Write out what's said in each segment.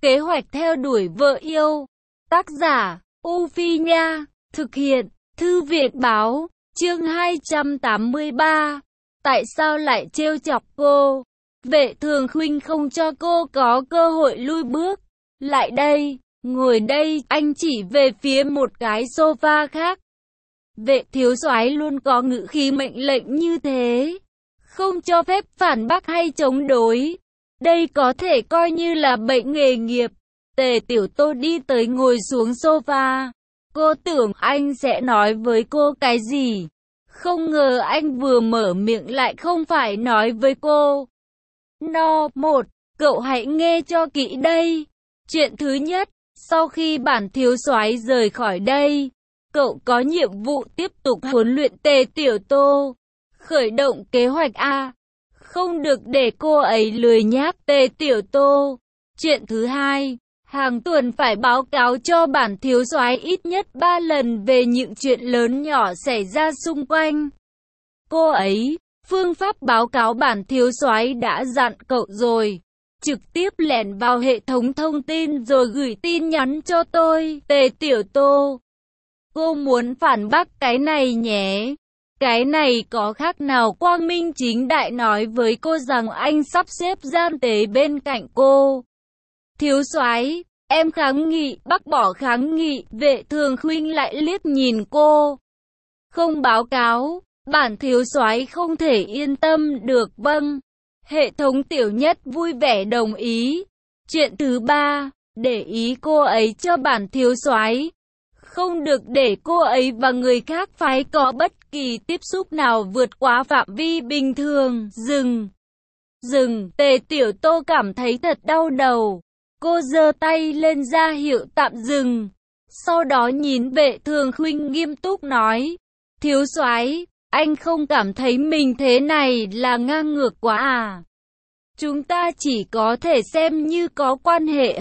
Kế hoạch theo đuổi vợ yêu. Tác giả, U Phi Nha. Thực hiện, Thư viện Báo. Chương 283. Tại sao lại trêu chọc cô? Vệ Thường Khuynh không cho cô có cơ hội lui bước. Lại đây, ngồi đây, anh chỉ về phía một cái sofa khác. Vệ thiếu soái luôn có ngữ khí mệnh lệnh như thế, không cho phép phản bác hay chống đối. Đây có thể coi như là bệnh nghề nghiệp. Tề Tiểu Tô đi tới ngồi xuống sofa. Cô tưởng anh sẽ nói với cô cái gì. Không ngờ anh vừa mở miệng lại không phải nói với cô. Một, cậu hãy nghe cho kỹ đây. Chuyện thứ nhất, sau khi bản thiếu soái rời khỏi đây, cậu có nhiệm vụ tiếp tục huấn luyện Tề Tiểu Tô. Khởi động kế hoạch A. Không được để cô ấy lười nhác Tề Tiểu Tô. Chuyện thứ hai, hàng tuần phải báo cáo cho bản thiếu soái ít nhất 3 lần về những chuyện lớn nhỏ xảy ra xung quanh cô ấy. Phương pháp báo cáo bản thiếu soái đã dặn cậu rồi. Trực tiếp lẻn vào hệ thống thông tin rồi gửi tin nhắn cho tôi, Tề Tiểu Tô. Cô muốn phản bác cái này nhé. Cái này có khác nào quang minh chính đại nói với cô rằng anh sắp xếp gian tế bên cạnh cô. Thiếu soái, em kháng nghị, bác bỏ kháng nghị. Vệ Thường Khuynh lại liếc nhìn cô. Không báo cáo, bản thiếu soái không thể yên tâm được. Vâng. Hệ thống Tiểu Nhất vui vẻ đồng ý. Chuyện thứ ba, để ý cô ấy cho bản thiếu soái. Không được để cô ấy và người khác phái có bất kỳ tiếp xúc nào vượt quá phạm vi bình thường. Dừng. Tề Tiểu Tô cảm thấy thật đau đầu. Cô giơ tay lên ra hiệu tạm dừng. Sau đó nhìn Vệ Thường Khuynh nghiêm túc nói. Thiếu soái, anh không cảm thấy mình thế này là ngang ngược quá à? Chúng ta chỉ có thể xem như có quan hệ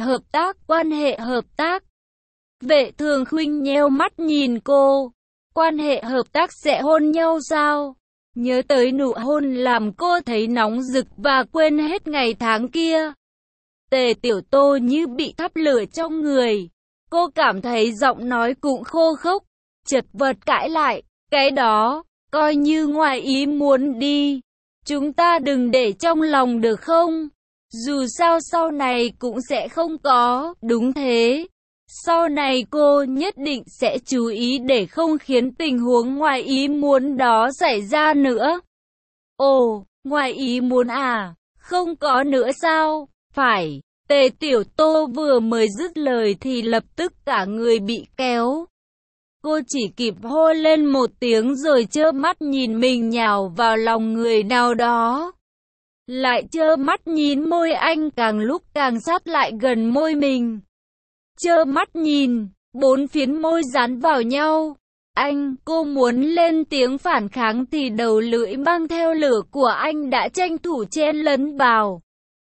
hợp tác. Vệ Thường Khuynh nheo mắt nhìn cô. Quan hệ hợp tác sẽ hôn nhau sao? Nhớ tới nụ hôn làm cô thấy nóng rực và quên hết ngày tháng kia. Tề Tiểu Tô như bị thắp lửa trong người. Cô cảm thấy giọng nói cũng khô khốc, chật vật cãi lại. Cái đó, coi như ngoài ý muốn đi. Chúng ta đừng để trong lòng được không? Dù sao sau này cũng sẽ không có. Đúng thế. Sau này cô nhất định sẽ chú ý để không khiến tình huống ngoài ý muốn đó xảy ra nữa. Ồ, ngoài ý muốn à? Không có nữa sao? Phải. Tề Tiểu Tô vừa mới dứt lời thì lập tức cả người bị kéo. Cô chỉ kịp hô lên một tiếng rồi trơ mắt nhìn mình nhào vào lòng người nào đó. Lại trơ mắt nhìn môi anh càng lúc càng sát lại gần môi mình. Trơ mắt nhìn, 4 phiến môi dán vào nhau. Cô muốn lên tiếng phản kháng thì đầu lưỡi mang theo lửa của anh đã tranh thủ chen lấn vào.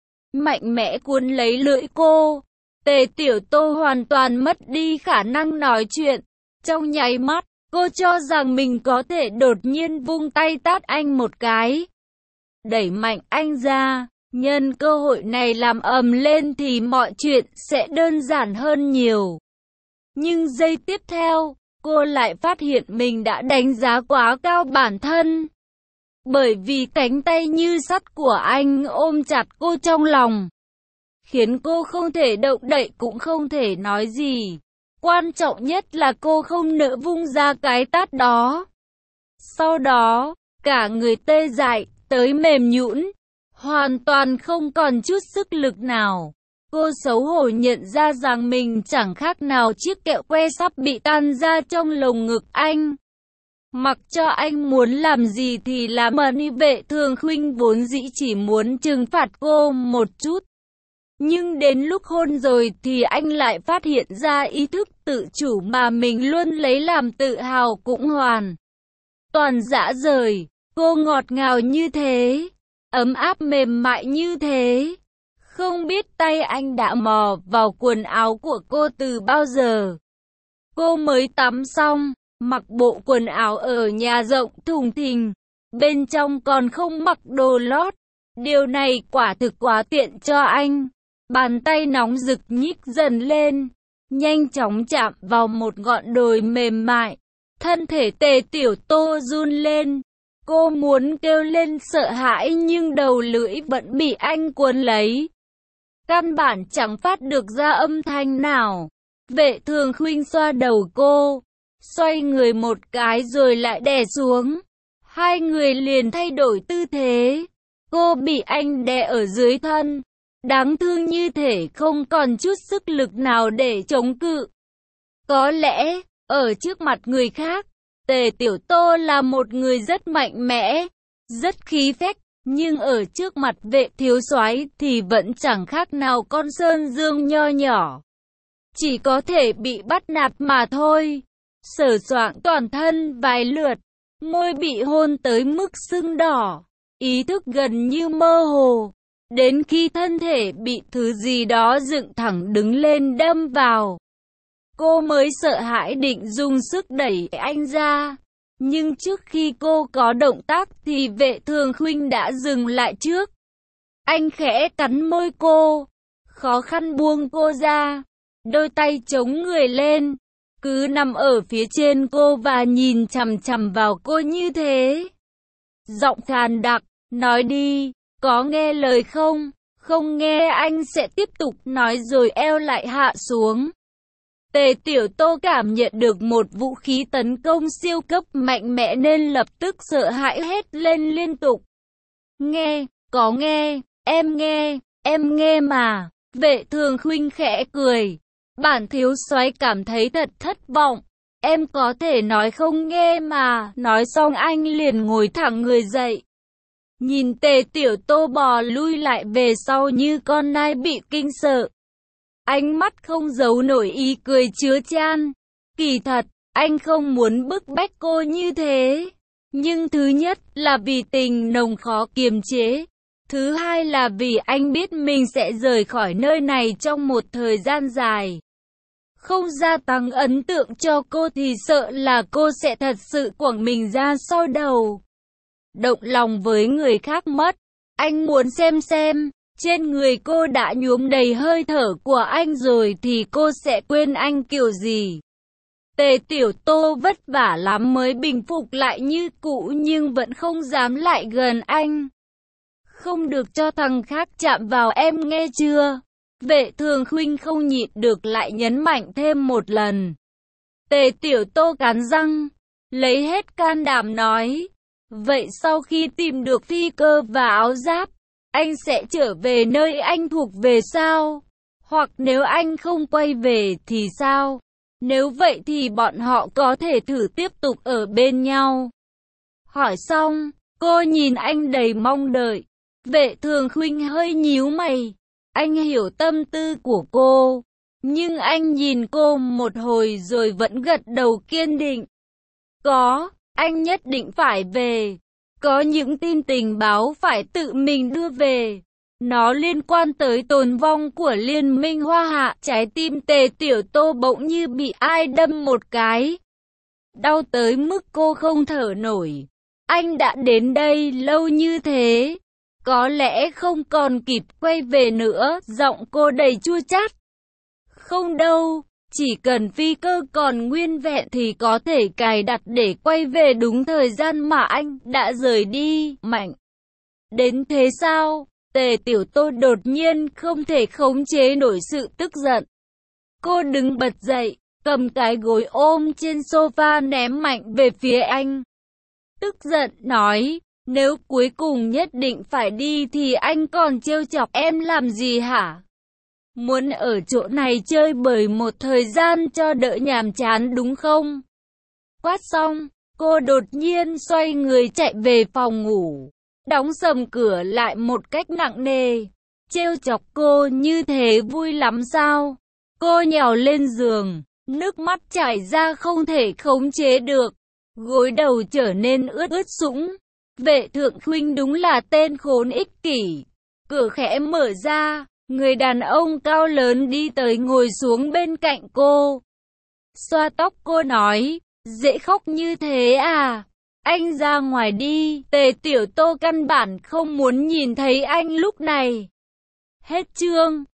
Mạnh mẽ cuốn lấy lưỡi cô. Tề Tiểu Tô hoàn toàn mất đi khả năng nói chuyện. Trong nháy mắt, cô cho rằng mình có thể đột nhiên vung tay tát anh một cái. Đẩy mạnh anh ra, nhân cơ hội này làm ầm lên thì mọi chuyện sẽ đơn giản hơn nhiều. Nhưng giây tiếp theo, cô lại phát hiện mình đã đánh giá quá cao bản thân. Bởi vì cánh tay như sắt của anh ôm chặt cô trong lòng, khiến cô không thể động đậy cũng không thể nói gì. Quan trọng nhất là cô không nỡ vung ra cái tát đó. Sau đó, cả người tê dại, tới mềm nhũn, hoàn toàn không còn chút sức lực nào. Cô xấu hổ nhận ra rằng mình chẳng khác nào chiếc kẹo que sắp bị tan ra trong lồng ngực anh. Mặc cho anh muốn làm gì thì làm. Vệ Thường Khuynh vốn dĩ chỉ muốn trừng phạt cô một chút. Nhưng đến lúc hôn rồi thì anh lại phát hiện ra ý thức tự chủ mà mình luôn lấy làm tự hào cũng hoàn toàn rã rời. Cô ngọt ngào như thế, ấm áp mềm mại như thế. Không biết tay anh đã mò vào quần áo của cô từ bao giờ. Cô mới tắm xong, mặc bộ quần áo ở nhà rộng thùng thình, bên trong còn không mặc đồ lót. Điều này quả thực quá tiện cho anh. Bàn tay nóng rực nhích dần lên, nhanh chóng chạm vào một ngọn đồi mềm mại. Thân thể Tề Tiểu Tô run lên. Cô muốn kêu lên sợ hãi nhưng đầu lưỡi vẫn bị anh cuốn lấy. Căn bản chẳng phát được ra âm thanh nào. Vệ Thường Khuynh xoa đầu cô, xoay người một cái rồi lại đè xuống. Hai người liền thay đổi tư thế. Cô bị anh đè ở dưới thân, đáng thương như thể không còn chút sức lực nào để chống cự. Có lẽ, ở trước mặt người khác, Tề Tiểu Tô là một người rất mạnh mẽ, rất khí phách, nhưng ở trước mặt Vệ thiếu soái thì vẫn chẳng khác nào con sơn dương nho nhỏ. Chỉ có thể bị bắt nạt mà thôi. Sờ soạng toàn thân vài lượt, môi bị hôn tới mức sưng đỏ, ý thức gần như mơ hồ. Đến khi thân thể bị thứ gì đó dựng thẳng đứng lên đâm vào, cô mới sợ hãi định dùng sức đẩy anh ra. Nhưng trước khi cô có động tác thì Vệ Thường Khuynh đã dừng lại trước. Anh khẽ cắn môi cô, khó khăn buông cô ra, đôi tay chống người lên, cứ nằm ở phía trên cô và nhìn chằm chằm vào cô như thế. Giọng khàn đặc, nói đi, có nghe lời không? Không nghe anh sẽ tiếp tục nói rồi eo lại hạ xuống. Tề Tiểu Tô cảm nhận được một vũ khí tấn công siêu cấp mạnh mẽ nên lập tức sợ hãi hét lên liên tục. Nghe, có nghe, em nghe mà. Vệ Thường Khuynh khẽ cười. Bản thiếu soái cảm thấy thật thất vọng. Em có thể nói không nghe mà. Nói xong anh liền ngồi thẳng người dậy. Nhìn Tề Tiểu Tô bò lui lại về sau như con nai bị kinh sợ. Ánh mắt không giấu nổi ý cười chứa chan. Kỳ thật, anh không muốn bức bách cô như thế. Nhưng thứ nhất là vì tình nồng khó kiềm chế. Thứ hai là vì anh biết mình sẽ rời khỏi nơi này trong một thời gian dài. Không gia tăng ấn tượng cho cô thì sợ là cô sẽ thật sự quẳng mình ra sau đầu. Động lòng với người khác mất. Anh muốn xem, trên người cô đã nhuốm đầy hơi thở của anh rồi thì cô sẽ quên anh kiểu gì. Tề Tiểu Tô vất vả lắm mới bình phục lại như cũ nhưng vẫn không dám lại gần anh. Không được cho thằng khác chạm vào em nghe chưa? Vệ Thường Khuynh không nhịn được lại nhấn mạnh thêm một lần. Tề Tiểu Tô cắn răng, lấy hết can đảm nói. Vậy sau khi tìm được phi cơ và áo giáp, anh sẽ trở về nơi anh thuộc về sao? Hoặc nếu anh không quay về thì sao? Nếu vậy thì bọn họ có thể thử tiếp tục ở bên nhau. Hỏi xong, cô nhìn anh đầy mong đợi. Vệ Thường Khuynh hơi nhíu mày. Anh hiểu tâm tư của cô, nhưng anh nhìn cô một hồi rồi vẫn gật đầu kiên định. Có, anh nhất định phải về. Có những tin tình báo phải tự mình đưa về. Nó liên quan tới tồn vong của Liên minh Hoa Hạ. Trái tim Tề Tiểu Tô bỗng như bị ai đâm một cái. Đau tới mức cô không thở nổi. Anh đã đến đây lâu như thế. Có lẽ không còn kịp quay về nữa. Giọng cô đầy chua chát. Không đâu. Chỉ cần phi cơ còn nguyên vẹn thì có thể cài đặt để quay về đúng thời gian mà anh đã rời đi. Mạnh đến thế sao? Tề Tiểu Tô đột nhiên không thể khống chế nổi sự tức giận. Cô đứng bật dậy, cầm cái gối ôm trên sofa ném mạnh về phía anh. Tức giận nói, nếu cuối cùng nhất định phải đi thì anh còn trêu chọc em làm gì hả? Muốn ở chỗ này chơi bời một thời gian cho đỡ nhàm chán đúng không? Quát xong, cô đột nhiên xoay người chạy về phòng ngủ, đóng sầm cửa lại một cách nặng nề. Trêu chọc cô như thế vui lắm sao? Cô nhào lên giường, nước mắt chảy ra không thể khống chế được, gối đầu trở nên ướt sũng. Vệ Thượng Khuynh đúng là tên khốn ích kỷ. Cửa khẽ mở ra. Người đàn ông cao lớn đi tới ngồi xuống bên cạnh cô. Xoa tóc cô nói, dễ khóc như thế à? Anh ra ngoài đi. Tề Tiểu Tô căn bản không muốn nhìn thấy anh lúc này. Hết chương.